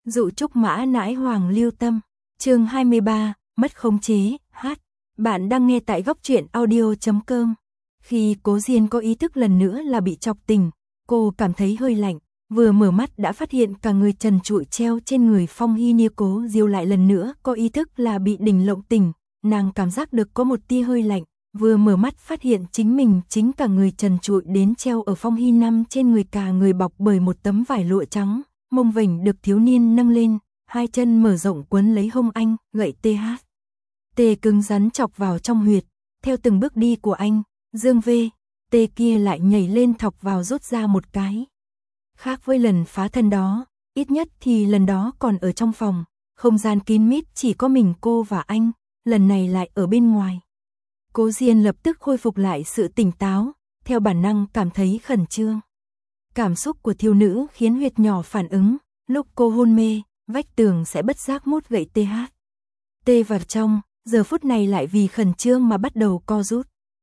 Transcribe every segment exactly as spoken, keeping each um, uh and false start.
Dụ trúc mã nãi hoàng lưu tâm. Chương hai mươi ba, mất khống chế, hát. Bạn đang nghe tại góc truyện audio chấm com. Khi Cố Diên có ý thức lần nữa là bị chọc tỉnh, cô cảm thấy hơi lạnh, vừa mở mắt đã phát hiện cả người trần trụi treo trên người Phong Hy Nia. Cố Diêu lại lần nữa có ý thức là bị đỉnh lộng tỉnh, nàng cảm giác được có một tia hơi lạnh, vừa mở mắt phát hiện chính mình chính cả người trần trụi đến treo ở Phong Hy Năm trên người, cả người bọc bởi một tấm vải lụa trắng, mông vểnh được thiếu niên nâng lên, hai chân mở rộng quấn lấy hông anh, gậy tê hát. Tê cứng rắn chọc vào trong huyệt, theo từng bước đi của anh, Dương V, tê kia lại nhảy lên thọc vào rút ra một cái. Khác với lần phá thân đó, ít nhất thì lần đó còn ở trong phòng, không gian kín mít chỉ có mình cô và anh, lần này lại ở bên ngoài. Cố Diên lập tức khôi phục lại sự tỉnh táo, theo bản năng cảm thấy khẩn trương. Cảm xúc của thiếu nữ khiến huyệt nhỏ phản ứng, lúc cô hôn mê, vách tường sẽ bất giác mút gậy tê hát. Tê vào trong, giờ phút này lại vì khẩn trương mà bắt đầu co rút.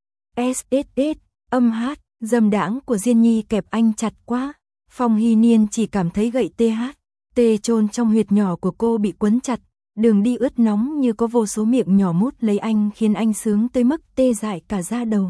ét ét ét, âm hát, dâm đãng của Diên Nhi kẹp anh chặt quá. Phong Hy Niên chỉ cảm thấy gậy tê hát, tê chôn trong huyệt nhỏ của cô bị quấn chặt, đường đi ướt nóng như có vô số miệng nhỏ mút lấy anh khiến anh sướng tới mức tê dại cả da đầu.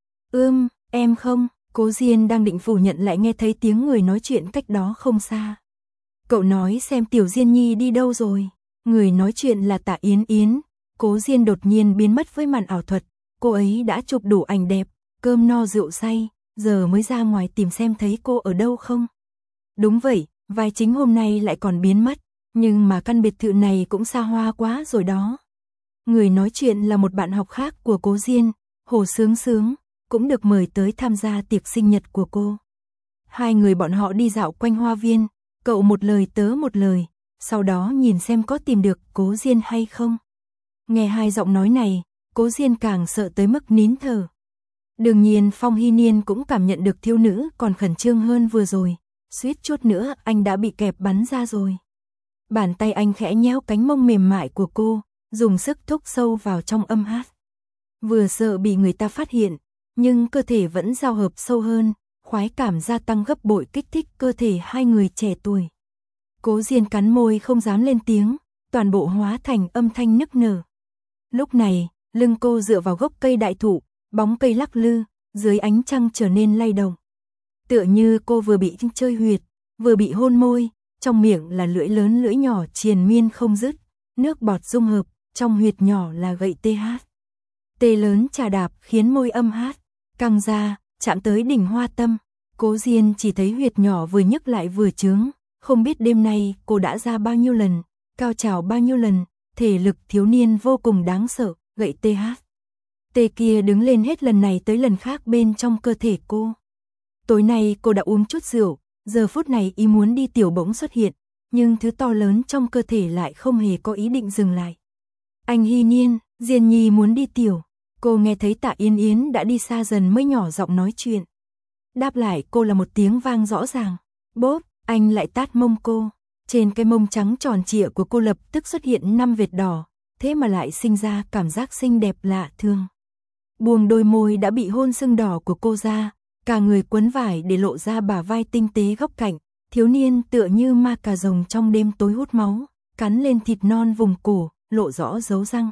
Ưm, em không, Cố Diên đang định phủ nhận lại nghe thấy tiếng người nói chuyện cách đó không xa. Cậu nói xem Tiểu Diên Nhi đi đâu rồi? Người nói chuyện là Tạ Yến Yến. Cố Diên đột nhiên biến mất với màn ảo thuật, cô ấy đã chụp đủ ảnh đẹp, cơm no rượu say, giờ mới ra ngoài tìm xem thấy cô ở đâu không. Đúng vậy, vai chính hôm nay lại còn biến mất, nhưng mà căn biệt thự này cũng xa hoa quá rồi đó. Người nói chuyện là một bạn học khác của Cố Diên, Hồ Sướng Sướng, cũng được mời tới tham gia tiệc sinh nhật của cô. Hai người bọn họ đi dạo quanh hoa viên, cậu một lời tớ một lời, sau đó nhìn xem có tìm được Cố Diên hay không. Nghe hai giọng nói này, Cố Diên càng sợ tới mức nín thở. Đương nhiên Phong Hy Niên cũng cảm nhận được thiếu nữ còn khẩn trương hơn vừa rồi, suýt chút nữa anh đã bị kẹp bắn ra rồi. Bàn tay anh khẽ nhéo cánh mông mềm mại của cô, dùng sức thúc sâu vào trong âm hát. Vừa sợ bị người ta phát hiện, nhưng cơ thể vẫn giao hợp sâu hơn, khoái cảm gia tăng gấp bội kích thích cơ thể hai người trẻ tuổi. Cố Diên cắn môi không dám lên tiếng, toàn bộ hóa thành âm thanh nức nở. Lúc này, lưng cô dựa vào gốc cây đại thụ, bóng cây lắc lư, dưới ánh trăng trở nên lay động. Tựa như cô vừa bị chơi huyệt, vừa bị hôn môi, trong miệng là lưỡi lớn lưỡi nhỏ triền miên không dứt, nước bọt dung hợp, trong huyệt nhỏ là gậy tê hát. Tê lớn trà đạp khiến môi âm hát căng ra, chạm tới đỉnh hoa tâm. Cố Diên chỉ thấy huyệt nhỏ vừa nhức lại vừa trướng, không biết đêm nay cô đã ra bao nhiêu lần, cao trào bao nhiêu lần, thể lực thiếu niên vô cùng đáng sợ, gậy tê hát. Tê kia đứng lên hết lần này tới lần khác bên trong cơ thể cô. Tối nay cô đã uống chút rượu, giờ phút này ý muốn đi tiểu bỗng xuất hiện, nhưng thứ to lớn trong cơ thể lại không hề có ý định dừng lại. Anh Hy Niên, Diên Nhi muốn đi tiểu. Cô nghe thấy Tạ Yến Yến đã đi xa dần mới nhỏ giọng nói chuyện. Đáp lại cô là một tiếng vang rõ ràng. Bốp, anh lại tát mông cô. Trên cái mông trắng tròn trịa của cô lập tức xuất hiện năm vệt đỏ, thế mà lại sinh ra cảm giác xinh đẹp lạ thường. Buông đôi môi đã bị hôn sưng đỏ của cô ra, cả người quấn vải để lộ ra bả vai tinh tế góc cạnh, thiếu niên tựa như ma cà rồng trong đêm tối hút máu, cắn lên thịt non vùng cổ, lộ rõ dấu răng.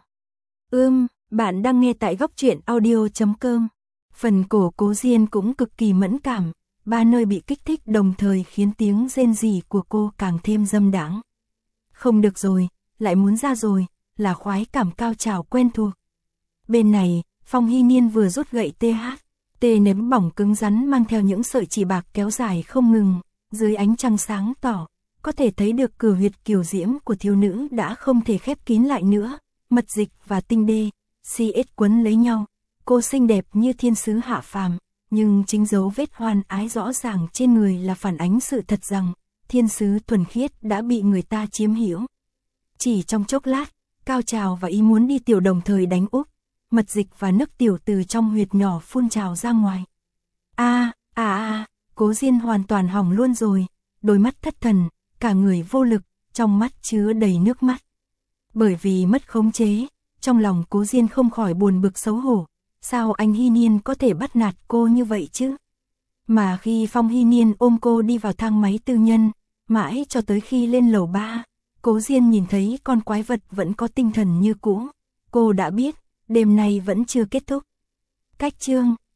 Ưm, bạn đang nghe tại góc truyện audio chấm com. Phần cổ Cố Diên cũng cực kỳ mẫn cảm, ba nơi bị kích thích đồng thời khiến tiếng rên rỉ của cô càng thêm dâm đãng. Không được rồi, lại muốn ra rồi, là khoái cảm cao trào quen thuộc. Bên này, Phong Hy Niên vừa rút gậy tê hát, tê ném bỏng cứng rắn mang theo những sợi chỉ bạc kéo dài không ngừng, dưới ánh trăng sáng tỏ, có thể thấy được cửa huyệt kiều diễm của thiếu nữ đã không thể khép kín lại nữa, mật dịch và tinh đê, xê ét quấn lấy nhau. Cô xinh đẹp như thiên sứ hạ phàm, nhưng chính dấu vết hoan ái rõ ràng trên người là phản ánh sự thật rằng thiên sứ thuần khiết đã bị người ta chiếm hữu. Chỉ trong chốc lát, cao trào và ý muốn đi tiểu đồng thời đánh úp, mật dịch và nước tiểu từ trong huyệt nhỏ phun trào ra ngoài. A, a a, Cố Diên hoàn toàn hỏng luôn rồi, đôi mắt thất thần, cả người vô lực, trong mắt chứa đầy nước mắt. Bởi vì mất khống chế, trong lòng Cố Diên không khỏi buồn bực xấu hổ. Sao anh Hy Niên có thể bắt nạt cô như vậy chứ? Mà khi Phong Hy Niên ôm cô đi vào thang máy tư nhân, mãi cho tới khi lên lầu ba, Cố Diên nhìn thấy con quái vật vẫn có tinh thần như cũ. Cô đã biết, đêm nay vẫn chưa kết thúc. Cách chương